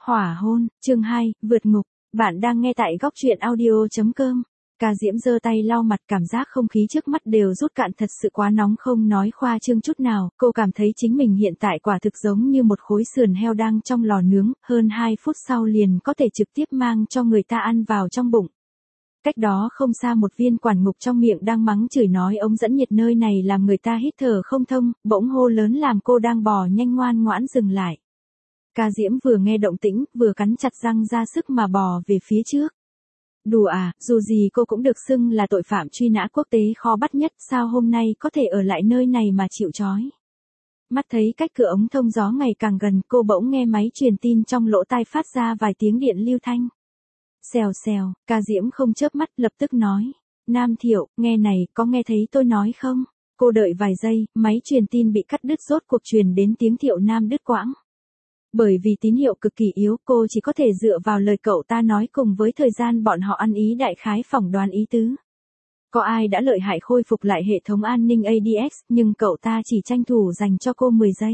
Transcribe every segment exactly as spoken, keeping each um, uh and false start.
Hỏa hôn, chương hai, vượt ngục. Bạn đang nghe tại góc truyện audio chấm com. Ca Diễm giơ tay lau mặt, cảm giác không khí trước mắt đều rút cạn, thật sự quá nóng, không nói khoa trương chút nào. Cô cảm thấy chính mình hiện tại quả thực giống như một khối sườn heo đang trong lò nướng, hơn hai phút sau liền có thể trực tiếp mang cho người ta ăn vào trong bụng. Cách đó không xa một viên quản ngục trong miệng đang mắng chửi nói ống dẫn nhiệt nơi này làm người ta hít thở không thông, bỗng hô lớn làm cô đang bò nhanh ngoan ngoãn dừng lại. Ca Diễm vừa nghe động tĩnh, vừa cắn chặt răng ra sức mà bò về phía trước. Đùa à, dù gì cô cũng được xưng là tội phạm truy nã quốc tế khó bắt nhất, sao hôm nay có thể ở lại nơi này mà chịu trói. Mắt thấy cách cửa ống thông gió ngày càng gần, cô bỗng nghe máy truyền tin trong lỗ tai phát ra vài tiếng điện lưu thanh. Xèo xèo, Ca Diễm không chớp mắt, lập tức nói. Nam Thiệu, nghe này, có nghe thấy tôi nói không? Cô đợi vài giây, máy truyền tin bị cắt đứt, rốt cuộc truyền đến tiếng Thiệu Nam đứt quãng. Bởi vì tín hiệu cực kỳ yếu, cô chỉ có thể dựa vào lời cậu ta nói cùng với thời gian bọn họ ăn ý đại khái phỏng đoán ý tứ. Có ai đã lợi hại khôi phục lại hệ thống an ninh a đê ét, nhưng cậu ta chỉ tranh thủ dành cho cô mười giây.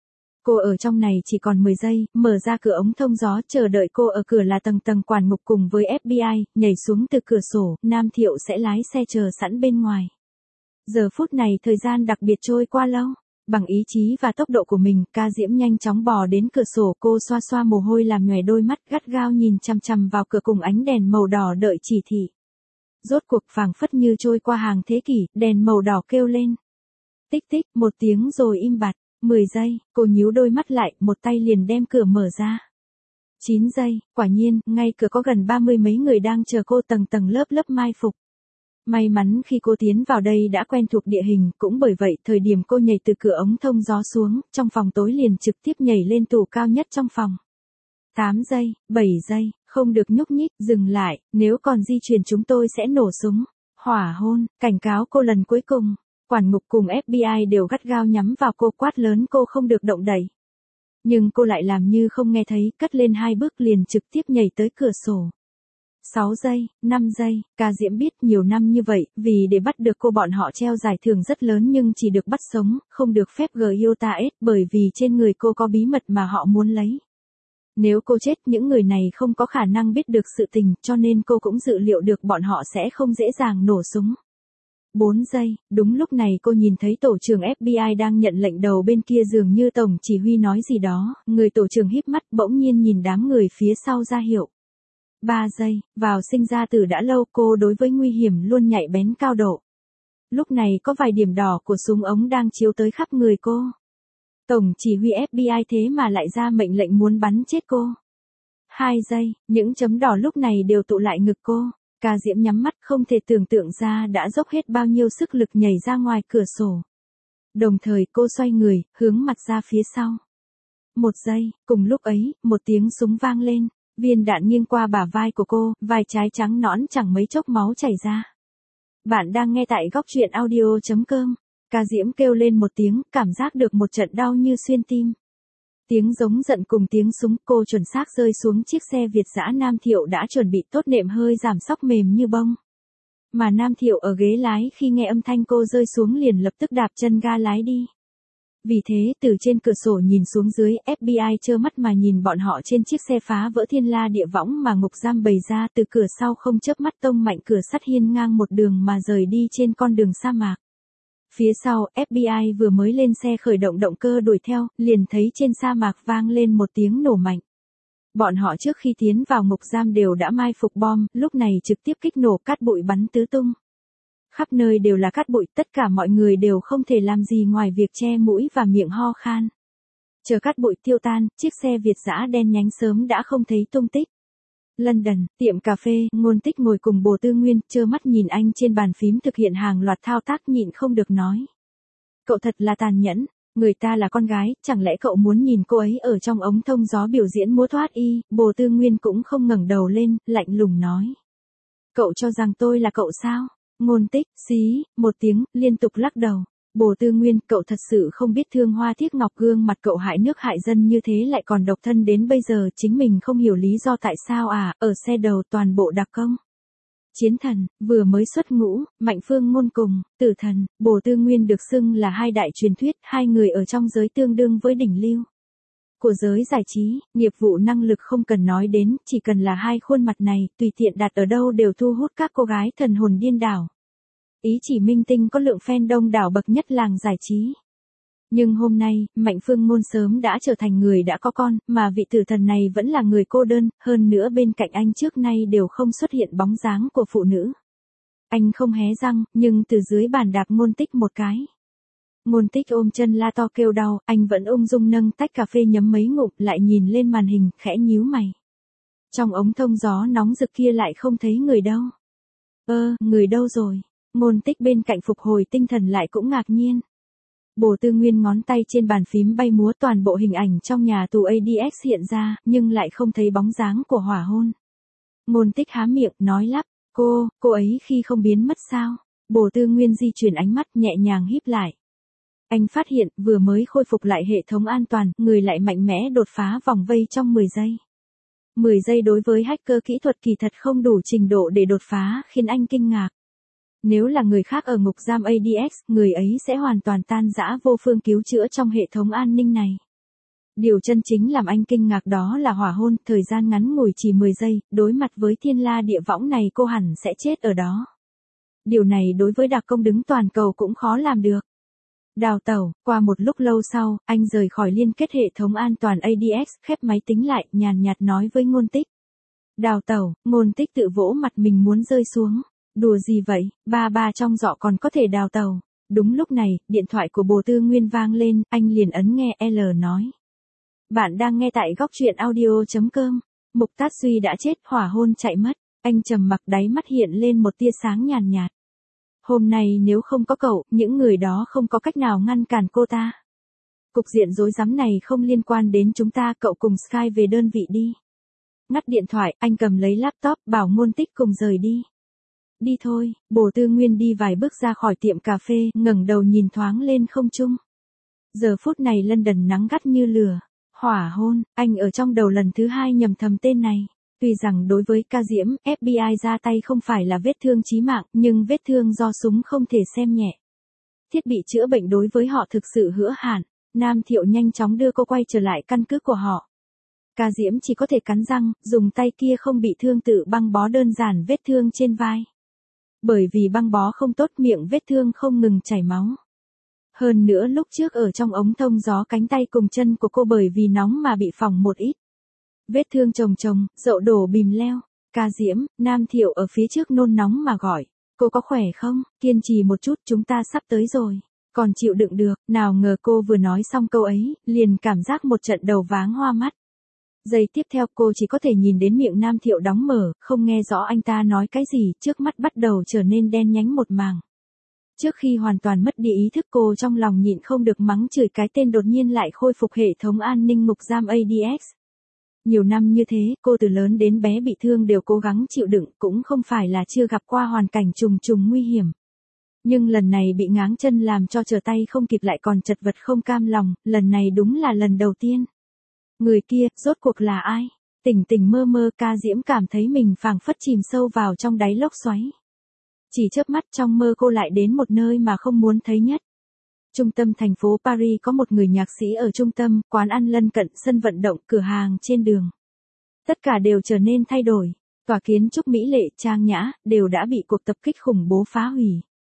Cô ở trong này chỉ còn mười giây, mở ra cửa ống thông gió, chờ đợi cô ở cửa là tầng tầng quản ngục cùng với ép bê i, nhảy xuống từ cửa sổ, Nam Thiệu sẽ lái xe chờ sẵn bên ngoài. Giờ phút này thời gian đặc biệt trôi qua lâu. Bằng ý chí và tốc độ của mình, Ca Diễm nhanh chóng bò đến cửa sổ, cô xoa xoa mồ hôi làm nhòe đôi mắt, gắt gao nhìn chằm chằm vào cửa cùng ánh đèn màu đỏ đợi chỉ thị. Rốt cuộc phảng phất như trôi qua hàng thế kỷ, đèn màu đỏ kêu lên. Tích tích, một tiếng rồi im bặt, mười giây, cô nhíu đôi mắt lại, một tay liền đem cửa mở ra. chín giây, quả nhiên, ngay cửa có gần ba mươi mấy người đang chờ cô, tầng tầng lớp lớp mai phục. May mắn khi cô tiến vào đây đã quen thuộc địa hình, cũng bởi vậy thời điểm cô nhảy từ cửa ống thông gió xuống, trong phòng tối liền trực tiếp nhảy lên tủ cao nhất trong phòng. tám giây, bảy giây, không được nhúc nhích, dừng lại, nếu còn di chuyển chúng tôi sẽ nổ súng. Hỏa hôn, cảnh cáo cô lần cuối cùng. Quản ngục cùng ép bê i đều gắt gao nhắm vào cô, quát lớn cô không được động đậy. Nhưng cô lại làm như không nghe thấy, cất lên hai bước liền trực tiếp nhảy tới cửa sổ. sáu giây, năm giây, Ca Diễm biết nhiều năm như vậy, vì để bắt được cô bọn họ treo giải thưởng rất lớn nhưng chỉ được bắt sống, không được phép gờ i o tê ét, bởi vì trên người cô có bí mật mà họ muốn lấy. Nếu cô chết, những người này không có khả năng biết được sự tình, cho nên cô cũng dự liệu được bọn họ sẽ không dễ dàng nổ súng. bốn giây, đúng lúc này cô nhìn thấy tổ trưởng ép bê i đang nhận lệnh, đầu bên kia dường như tổng chỉ huy nói gì đó, người tổ trưởng híp mắt bỗng nhiên nhìn đám người phía sau ra hiệu. ba giây, vào sinh ra từ đã lâu, cô đối với nguy hiểm luôn nhạy bén cao độ. Lúc này có vài điểm đỏ của súng ống đang chiếu tới khắp người cô. Tổng chỉ huy ép bê i thế mà lại ra mệnh lệnh muốn bắn chết cô. hai giây, những chấm đỏ lúc này đều tụ lại ngực cô. Ca Diễm nhắm mắt, không thể tưởng tượng ra đã dốc hết bao nhiêu sức lực nhảy ra ngoài cửa sổ. Đồng thời cô xoay người, hướng mặt ra phía sau. Một giây, cùng lúc ấy, một tiếng súng vang lên. Viên đạn nghiêng qua bả vai của cô, vai trái trắng nõn chẳng mấy chốc máu chảy ra. Bạn đang nghe tại góc truyện audio chấm com. Ca Diễm kêu lên một tiếng, cảm giác được một trận đau như xuyên tim. Tiếng giống giận cùng tiếng súng, cô chuẩn xác rơi xuống chiếc xe Việt dã Nam Thiệu đã chuẩn bị tốt, nệm hơi giảm sóc mềm như bông. Mà Nam Thiệu ở ghế lái khi nghe âm thanh cô rơi xuống liền lập tức đạp chân ga lái đi. Vì thế, từ trên cửa sổ nhìn xuống dưới, ép bê i trơ mắt mà nhìn bọn họ trên chiếc xe phá vỡ thiên la địa võng mà ngục giam bày ra, từ cửa sau không chớp mắt tông mạnh cửa sắt hiên ngang một đường mà rời đi trên con đường sa mạc. Phía sau, ép bê i vừa mới lên xe khởi động động cơ đuổi theo, liền thấy trên sa mạc vang lên một tiếng nổ mạnh. Bọn họ trước khi tiến vào ngục giam đều đã mai phục bom, lúc này trực tiếp kích nổ, cát bụi bắn tứ tung. Khắp nơi đều là cát bụi, tất cả mọi người đều không thể làm gì ngoài việc che mũi và miệng ho khan. Chờ cát bụi tiêu tan, chiếc xe Việt dã đen nhánh sớm đã không thấy tung tích. London, tiệm cà phê, Ngôn Tích ngồi cùng Bồ Tư Nguyên, trơ mắt nhìn anh trên bàn phím thực hiện hàng loạt thao tác, nhịn không được nói. Cậu thật là tàn nhẫn, người ta là con gái, chẳng lẽ cậu muốn nhìn cô ấy ở trong ống thông gió biểu diễn múa thoát y? Bồ Tư Nguyên cũng không ngẩng đầu lên, lạnh lùng nói. Cậu cho rằng tôi là cậu sao? Ngôn Tích, xí, một tiếng, liên tục lắc đầu. Bồ Tư Nguyên, cậu thật sự không biết thương hoa tiếc ngọc, gương mặt cậu hại nước hại dân như thế lại còn độc thân đến bây giờ, chính mình không hiểu lý do tại sao à, ở xe đầu toàn bộ đặc công. Chiến thần, vừa mới xuất ngũ, Mạnh Phương Ngôn cùng, Tử Thần, Bồ Tư Nguyên được xưng là hai đại truyền thuyết, hai người ở trong giới tương đương với đỉnh lưu. của giới giải trí, nghiệp vụ năng lực không cần nói đến, chỉ cần là hai khuôn mặt này, tùy tiện đặt ở đâu đều thu hút các cô gái thần hồn điên đảo. Ý chỉ minh tinh có lượng fan đông đảo bậc nhất làng giải trí. Nhưng hôm nay, Mạnh Phương Ngôn sớm đã trở thành người đã có con, mà vị tử thần này vẫn là người cô đơn, hơn nữa bên cạnh anh trước nay đều không xuất hiện bóng dáng của phụ nữ. Anh không hé răng, nhưng từ dưới bàn đạp Ngôn Tích một cái. Ngôn Tích ôm chân la to kêu đau, anh vẫn ung dung nâng tách cà phê nhấm mấy ngụm, lại nhìn lên màn hình, khẽ nhíu mày. Trong ống thông gió nóng rực kia lại không thấy người đâu. Ơ, người đâu rồi? Ngôn Tích bên cạnh phục hồi tinh thần lại cũng ngạc nhiên. Bồ Tư Nguyên ngón tay trên bàn phím bay múa, toàn bộ hình ảnh trong nhà tù a đê ích hiện ra, nhưng lại không thấy bóng dáng của hỏa hôn. Ngôn Tích há miệng, nói lắp, cô, cô ấy khi không biến mất sao? Bồ Tư Nguyên di chuyển ánh mắt nhẹ nhàng híp lại. Anh phát hiện, vừa mới khôi phục lại hệ thống an toàn, người lại mạnh mẽ đột phá vòng vây trong mười giây. mười giây đối với hacker kỹ thuật kỳ thật không đủ trình độ để đột phá, khiến anh kinh ngạc. Nếu là người khác ở ngục giam a đê ích, người ấy sẽ hoàn toàn tan rã vô phương cứu chữa trong hệ thống an ninh này. Điều chân chính làm anh kinh ngạc đó là hỏa hôn, thời gian ngắn ngủi chỉ mười giây, đối mặt với thiên la địa võng này cô hẳn sẽ chết ở đó. Điều này đối với đặc công đứng toàn cầu cũng khó làm được. Đào tẩu, qua một lúc lâu sau, anh rời khỏi liên kết hệ thống an toàn a đê ích, khép máy tính lại, nhàn nhạt nói với Ngôn Tích. Đào tẩu, Ngôn Tích tự vỗ mặt mình muốn rơi xuống. Đùa gì vậy, ba ba trong giỏ còn có thể đào tàu. Đúng lúc này, điện thoại của Bồ Tư Nguyên vang lên, anh liền ấn nghe L nói. Bạn đang nghe tại góc truyện audio chấm com. Mục Tát Duy đã chết, hỏa hôn chạy mất. Anh trầm mặc, đáy mắt hiện lên một tia sáng nhàn nhạt. Hôm nay nếu không có cậu, những người đó không có cách nào ngăn cản cô ta. Cục diện rối rắm này không liên quan đến chúng ta, cậu cùng Sky về đơn vị đi. Ngắt điện thoại, anh cầm lấy laptop, bảo Ngôn Tích cùng rời đi. Đi thôi, Bồ Tư Nguyên đi vài bước ra khỏi tiệm cà phê, ngẩng đầu nhìn thoáng lên không trung. Giờ phút này London nắng gắt như lửa. Hỏa hôn, anh ở trong đầu lần thứ hai nhầm thầm tên này. Tuy rằng đối với Ca Diễm, ép bê i ra tay không phải là vết thương chí mạng, nhưng vết thương do súng không thể xem nhẹ. Thiết bị chữa bệnh đối với họ thực sự hữu hạn. Nam Thiệu nhanh chóng đưa cô quay trở lại căn cứ của họ. Ca Diễm chỉ có thể cắn răng, dùng tay kia không bị thương tự băng bó đơn giản vết thương trên vai. Bởi vì băng bó không tốt, miệng vết thương không ngừng chảy máu. Hơn nữa lúc trước ở trong ống thông gió cánh tay cùng chân của cô bởi vì nóng mà bị phỏng một ít. Vết thương chồng chồng, dậu đổ bìm leo. Ca Diễm, Nam Thiệu ở phía trước nôn nóng mà gọi. Cô có khỏe không? Kiên trì một chút, chúng ta sắp tới rồi. Còn chịu đựng được, nào ngờ cô vừa nói xong câu ấy, liền cảm giác một trận đầu váng hoa mắt. Giây tiếp theo cô chỉ có thể nhìn đến miệng Nam Thiệu đóng mở, không nghe rõ anh ta nói cái gì, trước mắt bắt đầu trở nên đen nhánh một màng. Trước khi hoàn toàn mất đi ý thức, cô trong lòng nhịn không được mắng chửi cái tên đột nhiên lại khôi phục hệ thống an ninh ngục giam a đê ích. Nhiều năm như thế, cô từ lớn đến bé bị thương đều cố gắng chịu đựng, cũng không phải là chưa gặp qua hoàn cảnh trùng trùng nguy hiểm. Nhưng lần này bị ngáng chân làm cho trở tay không kịp lại còn chật vật không cam lòng, lần này đúng là lần đầu tiên. Người kia, rốt cuộc là ai? Tỉnh tỉnh mơ mơ, Ca Diễm cảm thấy mình phảng phất chìm sâu vào trong đáy lốc xoáy. Chỉ chớp mắt trong mơ cô lại đến một nơi mà không muốn thấy nhất. Trung tâm thành phố Paris có một người nhạc sĩ ở trung tâm, quán ăn lân cận, sân vận động, cửa hàng trên đường. Tất cả đều trở nên thay đổi. Tòa kiến trúc mỹ lệ, trang nhã, đều đã bị cuộc tập kích khủng bố phá hủy.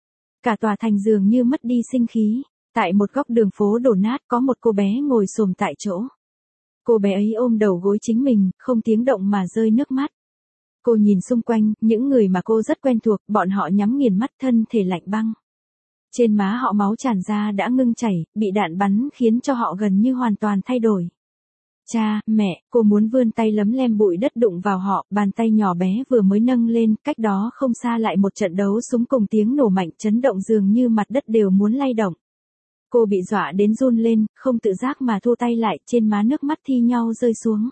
Cả tòa thành dường như mất đi sinh khí. Tại một góc đường phố đổ nát có một cô bé ngồi xổm tại chỗ. Cô bé ấy ôm đầu gối chính mình, không tiếng động mà rơi nước mắt. Cô nhìn xung quanh, những người mà cô rất quen thuộc, bọn họ nhắm nghiền mắt, thân thể lạnh băng. Trên má họ máu tràn ra đã ngưng chảy, bị đạn bắn khiến cho họ gần như hoàn toàn thay đổi. Cha, mẹ, cô muốn vươn tay lấm lem bụi đất đụng vào họ, bàn tay nhỏ bé vừa mới nâng lên, cách đó không xa lại một trận đấu súng cùng tiếng nổ mạnh chấn động dường như mặt đất đều muốn lay động. Cô bị dọa đến run lên, không tự giác mà thu tay lại, trên má nước mắt thi nhau rơi xuống.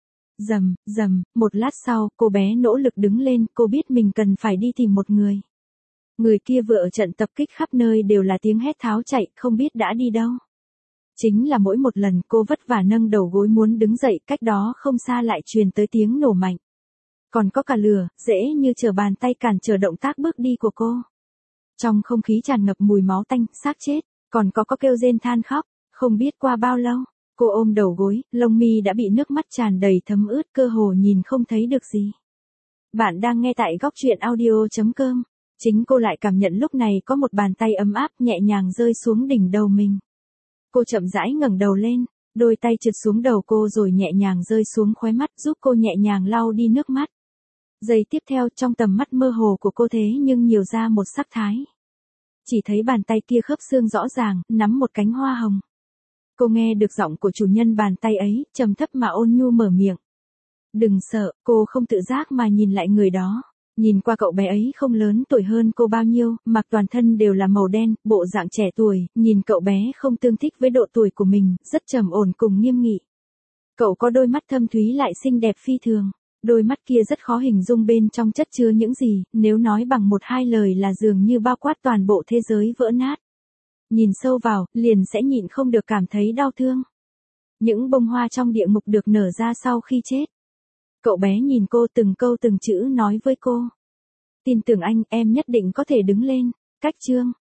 Rầm, rầm, một lát sau, cô bé nỗ lực đứng lên, cô biết mình cần phải đi tìm một người. Người kia vừa ở trận tập kích khắp nơi đều là tiếng hét tháo chạy, không biết đã đi đâu. Chính là mỗi một lần cô vất vả nâng đầu gối muốn đứng dậy, cách đó không xa lại truyền tới tiếng nổ mạnh. Còn có cả lửa, dễ như trở bàn tay cản trở động tác bước đi của cô. Trong không khí tràn ngập mùi máu tanh, xác chết, còn có có kêu rên than khóc, không biết qua bao lâu. Cô ôm đầu gối, lông mi đã bị nước mắt tràn đầy thấm ướt, cơ hồ nhìn không thấy được gì. Bạn đang nghe tại góc truyện audio chấm com. Chính cô lại cảm nhận lúc này có một bàn tay ấm áp nhẹ nhàng rơi xuống đỉnh đầu mình. Cô chậm rãi ngẩng đầu lên, đôi tay trượt xuống đầu cô rồi nhẹ nhàng rơi xuống khóe mắt giúp cô nhẹ nhàng lau đi nước mắt. Giây tiếp theo trong tầm mắt mơ hồ của cô thế nhưng nhiều ra một sắc thái. Chỉ thấy bàn tay kia khớp xương rõ ràng, nắm một cánh hoa hồng. Cô nghe được giọng của chủ nhân bàn tay ấy, trầm thấp mà ôn nhu mở miệng. Đừng sợ, cô không tự giác mà nhìn lại người đó. Nhìn qua cậu bé ấy không lớn tuổi hơn cô bao nhiêu, mặc toàn thân đều là màu đen, bộ dạng trẻ tuổi, nhìn cậu bé không tương thích với độ tuổi của mình, rất trầm ổn cùng nghiêm nghị. Cậu có đôi mắt thâm thúy lại xinh đẹp phi thường. Đôi mắt kia rất khó hình dung bên trong chất chứa những gì, nếu nói bằng một hai lời là dường như bao quát toàn bộ thế giới vỡ nát. Nhìn sâu vào, liền sẽ nhịn không được cảm thấy đau thương. Những bông hoa trong địa ngục được nở ra sau khi chết. Cậu bé nhìn cô từng câu từng chữ nói với cô. Tin tưởng anh, em nhất định có thể đứng lên. Cách chương.